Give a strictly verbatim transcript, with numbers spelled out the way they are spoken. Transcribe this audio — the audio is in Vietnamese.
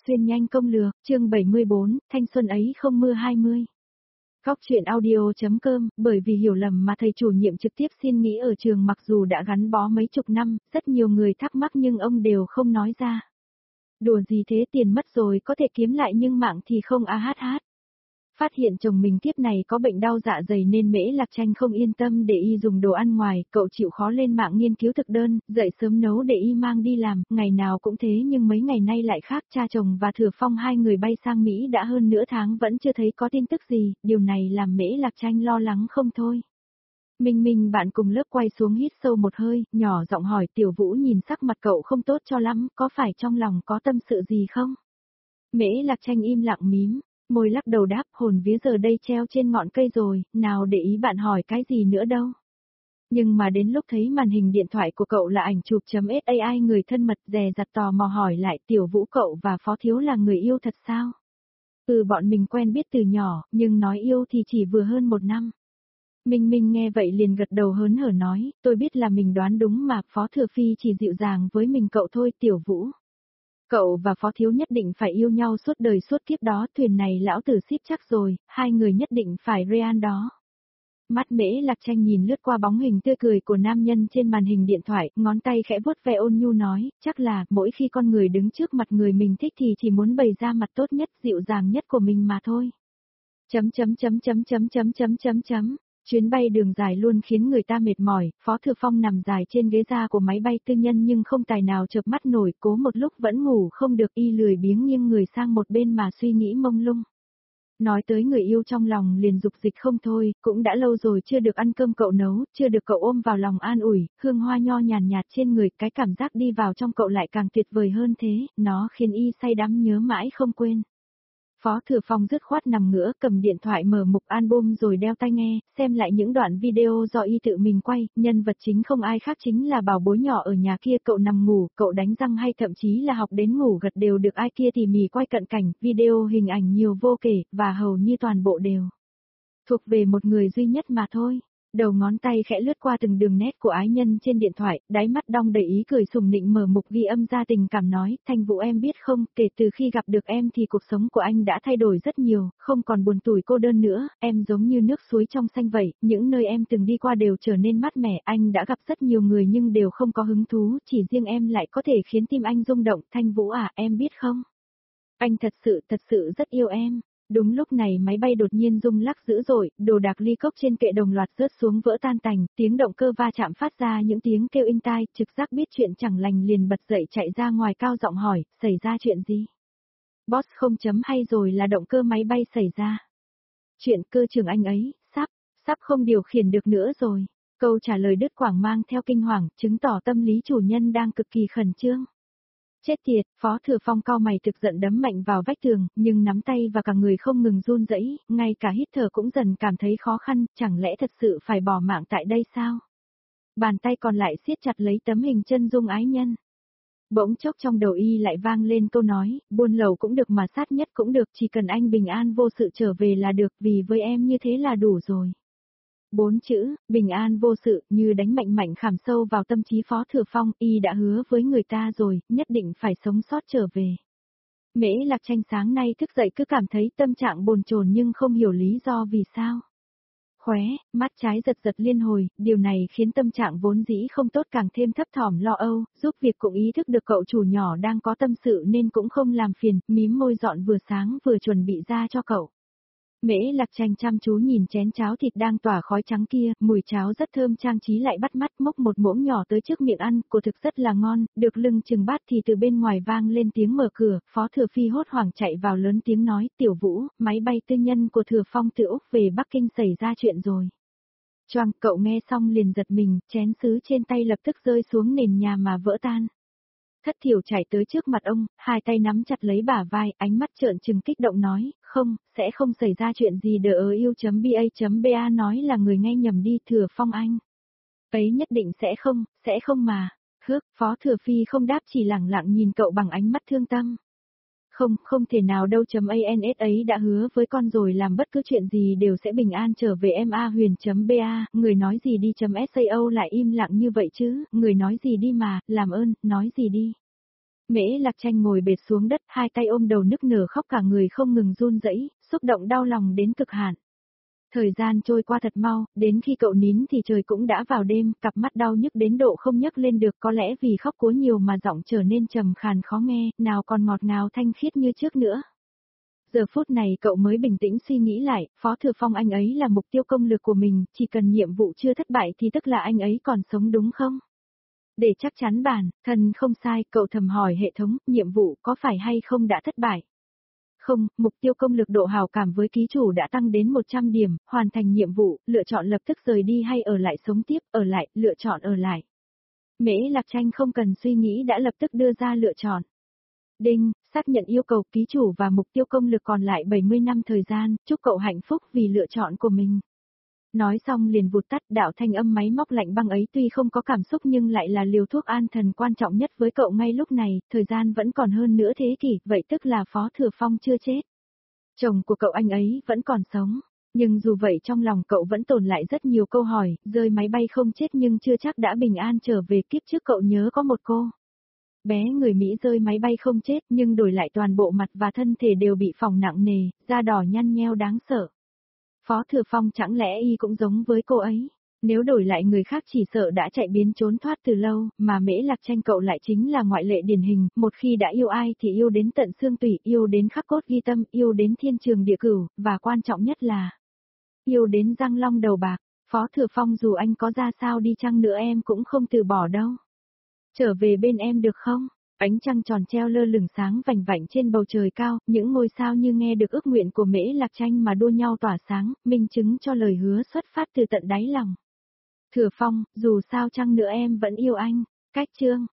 Xuyên nhanh công lược, chương bảy mươi bốn, thanh xuân ấy không mưa hai mươi. Góc truyện audio.com, bởi vì hiểu lầm mà thầy chủ nhiệm trực tiếp xin nghỉ ở trường mặc dù đã gắn bó mấy chục năm, rất nhiều người thắc mắc nhưng ông đều không nói ra. Đùa gì thế, tiền mất rồi có thể kiếm lại nhưng mạng thì không a hát hát. Phát hiện chồng mình kiếp này có bệnh đau dạ dày nên Mễ Lạc Tranh không yên tâm để y dùng đồ ăn ngoài, cậu chịu khó lên mạng nghiên cứu thực đơn, dậy sớm nấu để y mang đi làm, ngày nào cũng thế nhưng mấy ngày nay lại khác, cha chồng và Thừa Phong hai người bay sang Mỹ đã hơn nửa tháng vẫn chưa thấy có tin tức gì, điều này làm Mễ Lạc Tranh lo lắng không thôi. Minh Minh bạn cùng lớp quay xuống hít sâu một hơi, nhỏ giọng hỏi Tiểu Vũ nhìn sắc mặt cậu không tốt cho lắm, có phải trong lòng có tâm sự gì không? Mễ Lạc Tranh im lặng mím. Môi lắc đầu đáp, hồn vía giờ đây treo trên ngọn cây rồi, nào để ý bạn hỏi cái gì nữa đâu. Nhưng mà đến lúc thấy màn hình điện thoại của cậu là ảnh chụp.sai người thân mật, dè dặt tò mò hỏi lại Tiểu Vũ cậu và Phó Thiếu là người yêu thật sao? Ừ, bọn mình quen biết từ nhỏ, nhưng nói yêu thì chỉ vừa hơn một năm. Minh Minh nghe vậy liền gật đầu hớn hở nói, tôi biết là mình đoán đúng mà, Phó Thừa Phi chỉ dịu dàng với mình cậu thôi. Tiểu Vũ, cậu và Phó Thiếu nhất định phải yêu nhau suốt đời suốt kiếp đó, thuyền này lão tử ship chắc rồi, hai người nhất định phải real đó. Mắt Mễ Lạc Tranh nhìn lướt qua bóng hình tươi cười của nam nhân trên màn hình điện thoại, ngón tay khẽ vuốt ve ôn nhu nói, chắc là mỗi khi con người đứng trước mặt người mình thích thì chỉ muốn bày ra mặt tốt nhất, dịu dàng nhất của mình mà thôi. Chấm chấm chấm chấm chấm chấm chấm chấm chấm. Chuyến bay đường dài luôn khiến người ta mệt mỏi, Phó Thừa Phong nằm dài trên ghế da của máy bay tư nhân nhưng không tài nào chợp mắt nổi, cố một lúc vẫn ngủ không được, y lười biếng nghiêng người sang một bên mà suy nghĩ mông lung. Nói tới người yêu trong lòng liền dục dịch không thôi, cũng đã lâu rồi chưa được ăn cơm cậu nấu, chưa được cậu ôm vào lòng an ủi, hương hoa nho nhàn nhạt trên người, cái cảm giác đi vào trong cậu lại càng tuyệt vời hơn thế, nó khiến y say đắm nhớ mãi không quên. Phó Thừa Phong dứt khoát nằm ngửa, cầm điện thoại mở mục album rồi đeo tai nghe, xem lại những đoạn video do y tự mình quay, nhân vật chính không ai khác chính là bảo bối nhỏ ở nhà kia, cậu nằm ngủ, cậu đánh răng hay thậm chí là học đến ngủ gật đều được ai kia tỉ mỉ quay cận cảnh, video hình ảnh nhiều vô kể, và hầu như toàn bộ đều thuộc về một người duy nhất mà thôi. Đầu ngón tay khẽ lướt qua từng đường nét của ái nhân trên điện thoại, đáy mắt đong đầy ý cười sùng nịnh mở mục ghi âm ra tình cảm nói, Thanh Vũ em biết không, kể từ khi gặp được em thì cuộc sống của anh đã thay đổi rất nhiều, không còn buồn tủi cô đơn nữa, em giống như nước suối trong xanh vậy, những nơi em từng đi qua đều trở nên mát mẻ, anh đã gặp rất nhiều người nhưng đều không có hứng thú, chỉ riêng em lại có thể khiến tim anh rung động, Thanh Vũ à, em biết không? Anh thật sự, thật sự rất yêu em. Đúng lúc này máy bay đột nhiên rung lắc dữ dội, đồ đạc ly cốc trên kệ đồng loạt rớt xuống vỡ tan tành, tiếng động cơ va chạm phát ra những tiếng kêu inh tai, trực giác biết chuyện chẳng lành liền bật dậy chạy ra ngoài cao giọng hỏi, xảy ra chuyện gì? Boss không chấm hay rồi là động cơ máy bay xảy ra. Chuyện cơ trưởng anh ấy, sắp, sắp không điều khiển được nữa rồi. Câu trả lời đứt quãng mang theo kinh hoàng, chứng tỏ tâm lý chủ nhân đang cực kỳ khẩn trương. Chết tiệt, Phó Thừa Phong cau mày thực giận đấm mạnh vào vách tường, nhưng nắm tay và cả người không ngừng run rẩy, ngay cả hít thở cũng dần cảm thấy khó khăn, chẳng lẽ thật sự phải bỏ mạng tại đây sao? Bàn tay còn lại siết chặt lấy tấm hình chân dung ái nhân. Bỗng chốc trong đầu y lại vang lên câu nói, buôn lậu cũng được mà sát nhất cũng được, chỉ cần anh bình an vô sự trở về là được, vì với em như thế là đủ rồi. Bốn chữ, bình an vô sự, như đánh mạnh mạnh khảm sâu vào tâm trí Phó Thừa Phong, y đã hứa với người ta rồi, nhất định phải sống sót trở về. Mễ Lạc Tranh sáng nay thức dậy cứ cảm thấy tâm trạng bồn chồn nhưng không hiểu lý do vì sao. Khóe, mắt trái giật giật liên hồi, điều này khiến tâm trạng vốn dĩ không tốt càng thêm thấp thỏm lo âu, giúp việc cũng ý thức được cậu chủ nhỏ đang có tâm sự nên cũng không làm phiền, mím môi dọn vừa sáng vừa chuẩn bị ra cho cậu. Mễ Lạc Tranh chăm chú nhìn chén cháo thịt đang tỏa khói trắng kia, mùi cháo rất thơm trang trí lại bắt mắt, mốc một muỗng nhỏ tới trước miệng ăn, cô thực rất là ngon, được lưng chừng bát thì từ bên ngoài vang lên tiếng mở cửa, Phó Thừa Phi hốt hoảng chạy vào lớn tiếng nói, Tiểu Vũ, máy bay tư nhân của Thừa Phong từ Úc về Bắc Kinh xảy ra chuyện rồi. Choang, cậu nghe xong liền giật mình, chén sứ trên tay lập tức rơi xuống nền nhà mà vỡ tan. Thất Thiểu chạy tới trước mặt ông, hai tay nắm chặt lấy bả vai, ánh mắt trợn trừng kích động nói, không, sẽ không xảy ra chuyện gì đờ ơ yêu.ba.ba nói là người nghe nhầm đi Thừa Phong anh. Ấy nhất định sẽ không, sẽ không mà. Hước, Phó Thừa Phi không đáp chỉ lẳng lặng nhìn cậu bằng ánh mắt thương tâm. Không, không thể nào đâu .ans ấy đã hứa với con rồi làm bất cứ chuyện gì đều sẽ bình an trở về em a huyền.ba, người nói gì đi .sao lại im lặng như vậy chứ, người nói gì đi mà, làm ơn, nói gì đi. Mễ Lạc Tranh ngồi bệt xuống đất, hai tay ôm đầu nức nở khóc cả người không ngừng run rẩy, xúc động đau lòng đến cực hạn. Thời gian trôi qua thật mau, đến khi cậu nín thì trời cũng đã vào đêm, cặp mắt đau nhức đến độ không nhấc lên được, có lẽ vì khóc quá nhiều mà giọng trở nên trầm khàn khó nghe, nào còn ngọt ngào thanh khiết như trước nữa. Giờ phút này cậu mới bình tĩnh suy nghĩ lại, Phó Thừa Phong anh ấy là mục tiêu công lực của mình, chỉ cần nhiệm vụ chưa thất bại thì tức là anh ấy còn sống đúng không? Để chắc chắn bản, thân không sai, cậu thầm hỏi hệ thống, nhiệm vụ có phải hay không đã thất bại? Không, mục tiêu công lực độ hào cảm với ký chủ đã tăng đến một trăm điểm, hoàn thành nhiệm vụ, lựa chọn lập tức rời đi hay ở lại sống tiếp, ở lại, lựa chọn ở lại. Mễ Lạc Tranh không cần suy nghĩ đã lập tức đưa ra lựa chọn. Đinh, xác nhận yêu cầu ký chủ và mục tiêu công lực còn lại bảy mươi năm thời gian, chúc cậu hạnh phúc vì lựa chọn của mình. Nói xong liền vụt tắt, đạo thanh âm máy móc lạnh băng ấy tuy không có cảm xúc nhưng lại là liều thuốc an thần quan trọng nhất với cậu ngay lúc này, thời gian vẫn còn hơn nửa thế kỷ, vậy tức là Phó Thừa Phong chưa chết. Chồng của cậu anh ấy vẫn còn sống, nhưng dù vậy trong lòng cậu vẫn tồn lại rất nhiều câu hỏi, rơi máy bay không chết nhưng chưa chắc đã bình an trở về, kiếp trước cậu nhớ có một cô bé người Mỹ rơi máy bay không chết nhưng đổi lại toàn bộ mặt và thân thể đều bị phỏng nặng nề, da đỏ nhăn nheo đáng sợ. Phó Thừa Phong chẳng lẽ y cũng giống với cô ấy? Nếu đổi lại người khác chỉ sợ đã chạy biến trốn thoát từ lâu, mà Mễ Lạc Tranh cậu lại chính là ngoại lệ điển hình, một khi đã yêu ai thì yêu đến tận xương tủy, yêu đến khắc cốt ghi tâm, yêu đến thiên trường địa cửu, và quan trọng nhất là yêu đến răng long đầu bạc. Phó Thừa Phong dù anh có ra sao đi chăng nữa em cũng không từ bỏ đâu. Trở về bên em được không? Ánh trăng tròn treo lơ lửng sáng vành vạnh trên bầu trời cao, những ngôi sao như nghe được ước nguyện của Mễ Lạc Tranh mà đua nhau tỏa sáng, minh chứng cho lời hứa xuất phát từ tận đáy lòng. Thừa Phong, dù sao chăng nữa em vẫn yêu anh. Cách chương